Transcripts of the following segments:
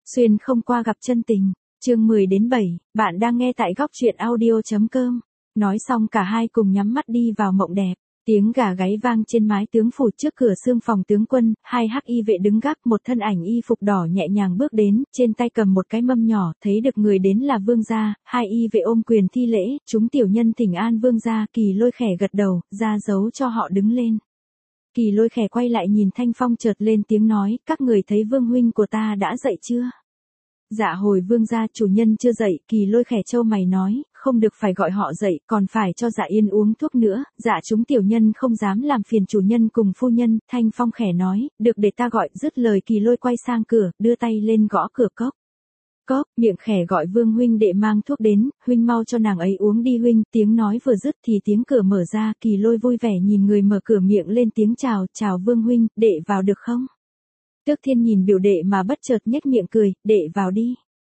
Xuyên không qua gặp chân tình. Chương 10 đến 7, bạn đang nghe tại góc truyện audio.com. Nói xong cả hai cùng nhắm mắt đi vào mộng đẹp. Tiếng gà gáy vang trên mái tướng phủ trước cửa xương phòng tướng quân, hai hắc y vệ đứng gác, một thân ảnh y phục đỏ nhẹ nhàng bước đến, trên tay cầm một cái mâm nhỏ, thấy được người đến là vương gia, hai y vệ ôm quyền thi lễ, chúng tiểu nhân thỉnh an vương gia, Kỳ Lôi khẽ gật đầu, ra dấu cho họ đứng lên. Kỳ Lôi khẽ quay lại nhìn Thanh Phong chợt lên tiếng nói, các người thấy vương huynh của ta đã dậy chưa? Dạ hồi vương gia chủ nhân chưa dậy, Kỳ Lôi khẽ trâu mày nói, không được phải gọi họ dậy, còn phải cho Dạ Yên uống thuốc nữa, dạ chúng tiểu nhân không dám làm phiền chủ nhân cùng phu nhân, Thanh Phong khẽ nói, được để ta gọi, dứt lời Kỳ Lôi quay sang cửa, đưa tay lên gõ cửa cốc. Cốc, miệng khẽ gọi vương huynh đệ mang thuốc đến, huynh mau cho nàng ấy uống đi huynh, tiếng nói vừa dứt thì tiếng cửa mở ra, Kỳ Lôi vui vẻ nhìn người mở cửa miệng lên tiếng chào, chào vương huynh, đệ vào được không? Tước Thiên nhìn biểu đệ mà bất chợt nhếch miệng cười, đệ vào đi.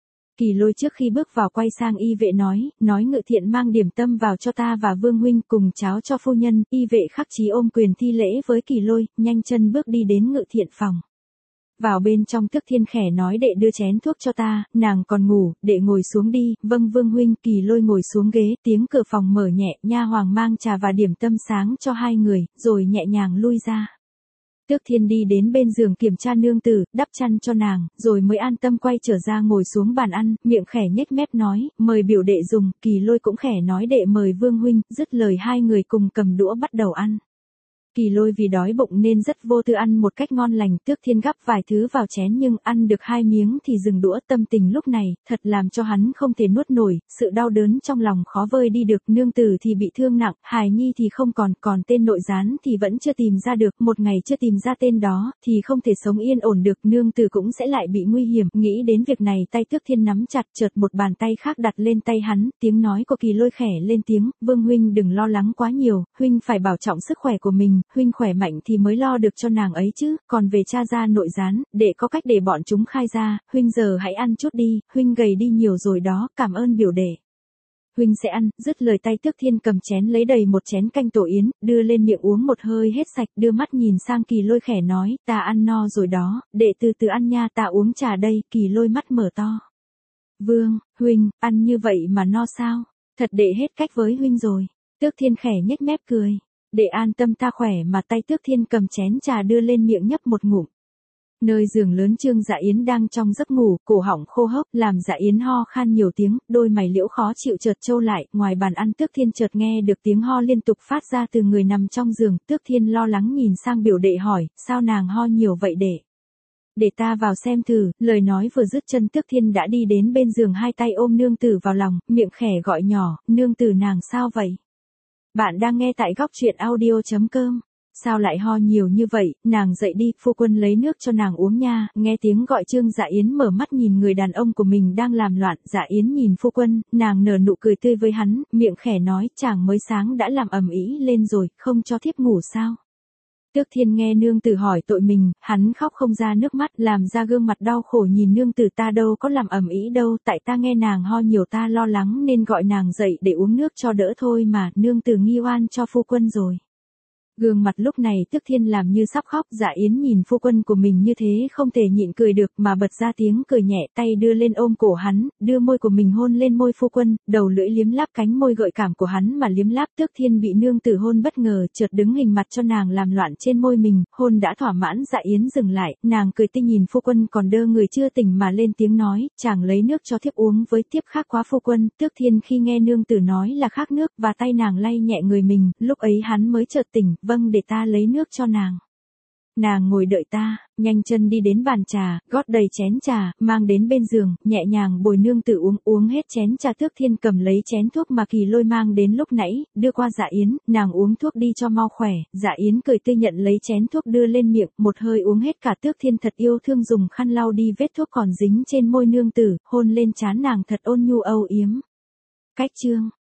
Kỳ Lôi trước khi bước vào quay sang y vệ nói Ngự Thiện mang điểm tâm vào cho ta và vương huynh cùng cháo cho phu nhân, y vệ khắc chí ôm quyền thi lễ với Kỳ Lôi, nhanh chân bước đi đến Ngự Thiện phòng. Vào bên trong Tước Thiên khẽ nói đệ đưa chén thuốc cho ta, nàng còn ngủ, đệ ngồi xuống đi, vâng vương huynh, Kỳ Lôi ngồi xuống ghế, tiếng cửa phòng mở nhẹ, nha hoàng mang trà và điểm tâm sáng cho hai người, rồi nhẹ nhàng lui ra. Tước Thiên đi đến bên giường kiểm tra nương tử, đắp chăn cho nàng, rồi mới an tâm quay trở ra ngồi xuống bàn ăn, miệng khẽ nhếch mép nói, mời biểu đệ dùng, Kỳ Lôi cũng khẽ nói đệ mời vương huynh, dứt lời hai người cùng cầm đũa bắt đầu ăn. Kỳ Lôi vì đói bụng nên rất vô tư ăn một cách ngon lành, Tước Thiên gắp vài thứ vào chén nhưng ăn được hai miếng thì dừng đũa, tâm tình lúc này, thật làm cho hắn không thể nuốt nổi, sự đau đớn trong lòng khó vơi đi được, nương tử thì bị thương nặng, hài nhi thì không còn tên nội gián thì vẫn chưa tìm ra được, một ngày chưa tìm ra tên đó, thì không thể sống yên ổn được, nương tử cũng sẽ lại bị nguy hiểm, nghĩ đến việc này tay Tước Thiên nắm chặt, chợt một bàn tay khác đặt lên tay hắn, tiếng nói của Kỳ Lôi khẽ lên tiếng, vương huynh đừng lo lắng quá nhiều, huynh phải bảo trọng sức khỏe của mình, huynh khỏe mạnh thì mới lo được cho nàng ấy chứ, còn về cha ra nội gián, để có cách để bọn chúng khai ra, huynh giờ hãy ăn chút đi, huynh gầy đi nhiều rồi đó, cảm ơn biểu đệ. Huynh sẽ ăn, dứt lời tay Tước Thiên cầm chén lấy đầy một chén canh tổ yến, đưa lên miệng uống một hơi hết sạch, đưa mắt nhìn sang Kỳ Lôi khẽ nói, ta ăn no rồi đó, đệ từ từ ăn nha, ta uống trà đây, Kỳ Lôi mắt mở to. Vương, huynh, ăn như vậy mà no sao? Thật đệ hết cách với huynh rồi. Tước Thiên khẽ nhếch mép cười. Để an tâm ta khỏe mà tay Tước Thiên cầm chén trà đưa lên miệng nhấp một ngụm. Nơi giường lớn Trương Dạ Yến đang trong giấc ngủ, cổ họng khô hốc, làm Dạ Yến ho khan nhiều tiếng, đôi mày liễu khó chịu chợt trâu lại, ngoài bàn ăn Tước Thiên chợt nghe được tiếng ho liên tục phát ra từ người nằm trong giường, Tước Thiên lo lắng nhìn sang biểu đệ hỏi, sao nàng ho nhiều vậy đệ? Để ta vào xem thử, lời nói vừa dứt chân Tước Thiên đã đi đến bên giường hai tay ôm nương tử vào lòng, miệng khẽ gọi nhỏ, nương tử nàng sao vậy? Bạn đang nghe tại góc truyện audio.com. Sao lại ho nhiều như vậy, nàng dậy đi, phu quân lấy nước cho nàng uống nha, nghe tiếng gọi Trương Dạ Yến mở mắt nhìn người đàn ông của mình đang làm loạn, Dạ Yến nhìn phu quân, nàng nở nụ cười tươi với hắn, miệng khẽ nói, chàng mới sáng đã làm ầm ĩ lên rồi, không cho thiếp ngủ sao? Tước Thiên nghe nương tử hỏi tội mình, hắn khóc không ra nước mắt, làm ra gương mặt đau khổ nhìn nương tử ta đâu có làm ầm ĩ đâu, tại ta nghe nàng ho nhiều ta lo lắng nên gọi nàng dậy để uống nước cho đỡ thôi mà, nương tử nghi oan cho phu quân rồi. Gương mặt lúc này Tước Thiên làm như sắp khóc, Dạ Yến nhìn phu quân của mình như thế không thể nhịn cười được mà bật ra tiếng cười nhẹ, tay đưa lên ôm cổ hắn, đưa môi của mình hôn lên môi phu quân, đầu lưỡi liếm láp cánh môi gợi cảm của hắn mà liếm láp. Tước Thiên bị nương tử hôn bất ngờ, chợt đứng hình mặt cho nàng làm loạn trên môi mình, hôn đã thỏa mãn Dạ Yến dừng lại, nàng cười tinh nhìn phu quân còn đơ người chưa tỉnh mà lên tiếng nói, chàng lấy nước cho thiếp uống với thiếp khác quá phu quân. Tước Thiên khi nghe nương tử nói là khác nước và tay nàng lay nhẹ người mình, lúc ấy hắn mới chợt tỉnh, vâng để ta lấy nước cho nàng. Nàng ngồi đợi ta, nhanh chân đi đến bàn trà, gót đầy chén trà, mang đến bên giường, nhẹ nhàng bồi nương tử uống hết chén trà. Tước Thiên cầm lấy chén thuốc mà Kỳ Lôi mang đến lúc nãy, đưa qua Dạ Yến, nàng uống thuốc đi cho mau khỏe. Dạ Yến cười tươi nhận lấy chén thuốc đưa lên miệng, một hơi uống hết cả. Tước Thiên thật yêu thương dùng khăn lau đi vết thuốc còn dính trên môi nương tử, hôn lên trán nàng thật ôn nhu âu yếm. Cách chương